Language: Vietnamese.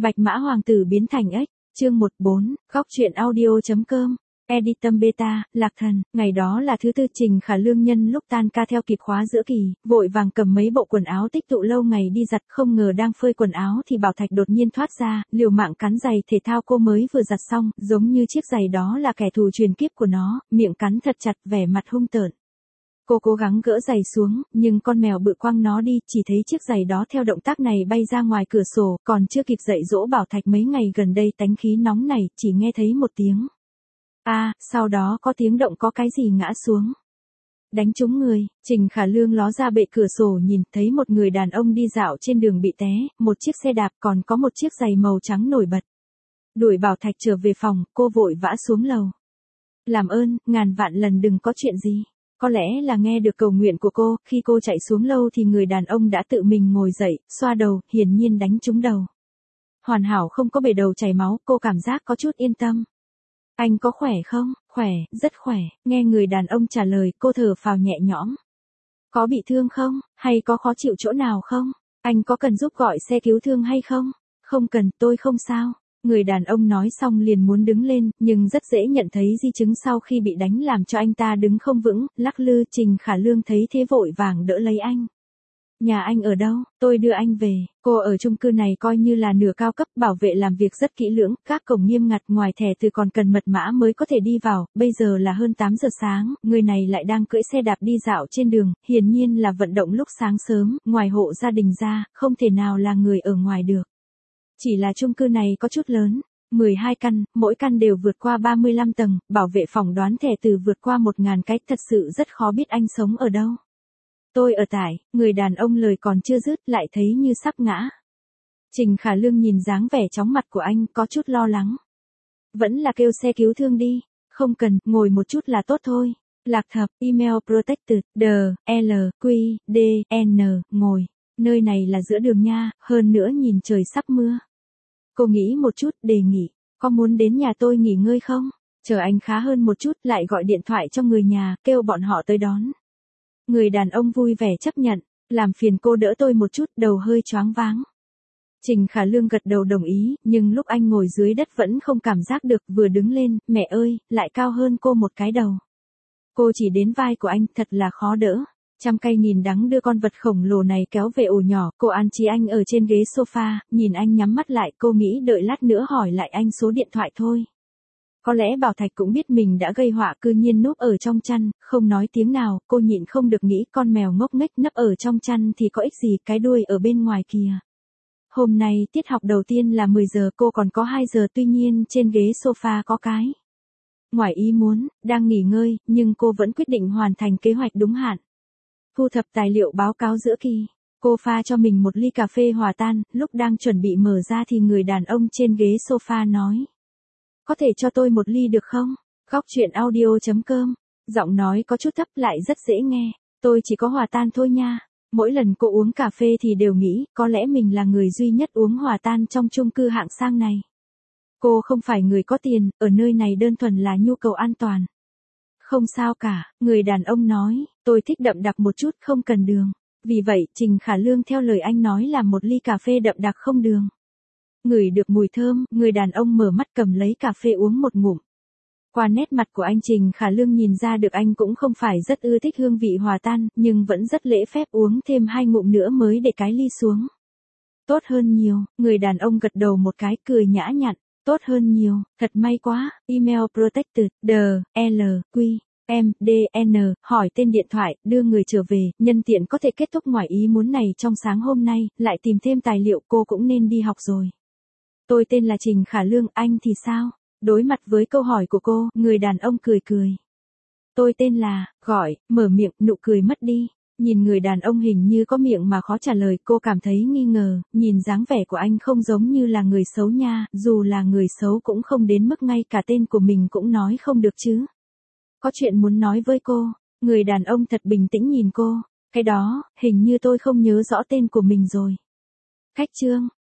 Bạch Mã Hoàng tử biến thành ếch, chương 14, góc truyện audio.com, Editum Beta, Lạc Thần, ngày đó là thứ tư. Trình Khả Lương nhân lúc tan ca theo kịp khóa giữa kỳ, vội vàng cầm mấy bộ quần áo tích tụ lâu ngày đi giặt, không ngờ đang phơi quần áo thì Bảo Thạch đột nhiên thoát ra, liều mạng cắn giày thể thao cô mới vừa giặt xong, giống như chiếc giày đó là kẻ thù truyền kiếp của nó, miệng cắn thật chặt, vẻ mặt hung tợn. Cô cố gắng gỡ giày xuống, nhưng con mèo bự quăng nó đi, chỉ thấy chiếc giày đó theo động tác này bay ra ngoài cửa sổ, còn chưa kịp dạy dỗ Bảo Thạch mấy ngày gần đây tánh khí nóng này, chỉ nghe thấy một tiếng. Sau đó có tiếng động, có cái gì ngã xuống. Đánh trúng người. Trình Khả Lương ló ra bệ cửa sổ nhìn, thấy một người đàn ông đi dạo trên đường bị té, một chiếc xe đạp, còn có một chiếc giày màu trắng nổi bật. Đuổi Bảo Thạch trở về phòng, cô vội vã xuống lầu. Làm ơn, ngàn vạn lần đừng có chuyện gì. Có lẽ là nghe được cầu nguyện của cô, khi cô chạy xuống lâu thì người đàn ông đã tự mình ngồi dậy, xoa đầu, hiển nhiên đánh trúng đầu. Hoàn hảo, không có bể đầu chảy máu, cô cảm giác có chút yên tâm. Anh có khỏe không? Khỏe, rất khỏe. Nghe người đàn ông trả lời, cô thở phào nhẹ nhõm. Có bị thương không? Hay có khó chịu chỗ nào không? Anh có cần giúp gọi xe cứu thương hay không? Không cần, tôi không sao. Người đàn ông nói xong liền muốn đứng lên, nhưng rất dễ nhận thấy di chứng sau khi bị đánh làm cho anh ta đứng không vững, lắc lư. Trình Khả Lương thấy thế vội vàng đỡ lấy anh. Nhà anh ở đâu? Tôi đưa anh về. Cô ở chung cư này coi như là nửa cao cấp, bảo vệ làm việc rất kỹ lưỡng, các cổng nghiêm ngặt, ngoài thẻ từ còn cần mật mã mới có thể đi vào. Bây giờ là hơn 8 giờ sáng, người này lại đang cưỡi xe đạp đi dạo trên đường, hiển nhiên là vận động lúc sáng sớm, ngoài hộ gia đình ra, không thể nào là người ở ngoài được. Chỉ là chung cư này có chút lớn, 12 căn, mỗi căn đều vượt qua 35 tầng, bảo vệ phỏng đoán thẻ từ vượt qua 1.000 cái, thật sự rất khó biết anh sống ở đâu. Tôi ở tại, người đàn ông lời còn chưa dứt lại thấy như sắp ngã. Trình Khả Lương nhìn dáng vẻ chóng mặt của anh, có chút lo lắng. Vẫn là kêu xe cứu thương đi. Không cần, ngồi một chút là tốt thôi. Lạc Thập, email protected, DLQ, ngồi. Nơi này là giữa đường nha, hơn nữa nhìn trời sắp mưa. Cô nghĩ một chút, đề nghị, có muốn đến nhà tôi nghỉ ngơi không? Chờ anh khá hơn một chút, lại gọi điện thoại cho người nhà, kêu bọn họ tới đón. Người đàn ông vui vẻ chấp nhận, làm phiền cô đỡ tôi một chút, đầu hơi choáng váng. Trình Khả Lương gật đầu đồng ý, nhưng lúc anh ngồi dưới đất vẫn không cảm giác được, vừa đứng lên, mẹ ơi, lại cao hơn cô một cái đầu. Cô chỉ đến vai của anh, thật là khó đỡ. Trăm cây nghìn đắng đưa con vật khổng lồ này kéo về ổ nhỏ, cô an trí anh ở trên ghế sofa, nhìn anh nhắm mắt lại, cô nghĩ đợi lát nữa hỏi lại anh số điện thoại thôi. Có lẽ Bảo Thạch cũng biết mình đã gây họa, cư nhiên núp ở trong chăn, không nói tiếng nào, cô nhịn không được nghĩ con mèo ngốc nghếch nấp ở trong chăn thì có ích gì, cái đuôi ở bên ngoài kìa. Hôm nay tiết học đầu tiên là 10 giờ, cô còn có 2 giờ, tuy nhiên trên ghế sofa có cái. Ngoài ý muốn, đang nghỉ ngơi, nhưng cô vẫn quyết định hoàn thành kế hoạch đúng hạn. Thu thập tài liệu báo cáo giữa kỳ, cô pha cho mình một ly cà phê hòa tan, lúc đang chuẩn bị mở ra thì người đàn ông trên ghế sofa nói. Có thể cho tôi một ly được không? Góc truyện audio.com, giọng nói có chút thấp lại rất dễ nghe. Tôi chỉ có hòa tan thôi nha. Mỗi lần cô uống cà phê thì đều nghĩ, có lẽ mình là người duy nhất uống hòa tan trong chung cư hạng sang này. Cô không phải người có tiền, ở nơi này đơn thuần là nhu cầu an toàn. Không sao cả, người đàn ông nói, tôi thích đậm đặc một chút, không cần đường. Vì vậy, Trình Khả Lương theo lời anh nói là một ly cà phê đậm đặc không đường. Ngửi được mùi thơm, người đàn ông mở mắt cầm lấy cà phê uống một ngụm. Qua nét mặt của anh, Trình Khả Lương nhìn ra được anh cũng không phải rất ưa thích hương vị hòa tan, nhưng vẫn rất lễ phép uống thêm 2 ngụm nữa mới để cái ly xuống. Tốt hơn nhiều, người đàn ông gật đầu một cái, cười nhã nhặn. Tốt hơn nhiều, thật may quá. Email protected, DLQ, MDN, hỏi tên điện thoại, đưa người trở về, nhân tiện có thể kết thúc ngoài ý muốn này trong sáng hôm nay, lại tìm thêm tài liệu, cô cũng nên đi học rồi. Tôi tên là Trình Khả Lương, anh thì sao? Đối mặt với câu hỏi của cô, người đàn ông cười cười. Tôi tên là, gọi, mở miệng, nụ cười mất đi. Nhìn người đàn ông hình như có miệng mà khó trả lời, cô cảm thấy nghi ngờ, nhìn dáng vẻ của anh không giống như là người xấu nha, dù là người xấu cũng không đến mức ngay cả tên của mình cũng nói không được chứ. Có chuyện muốn nói với cô, người đàn ông thật bình tĩnh nhìn cô, cái đó, hình như tôi không nhớ rõ tên của mình rồi. Khách trương,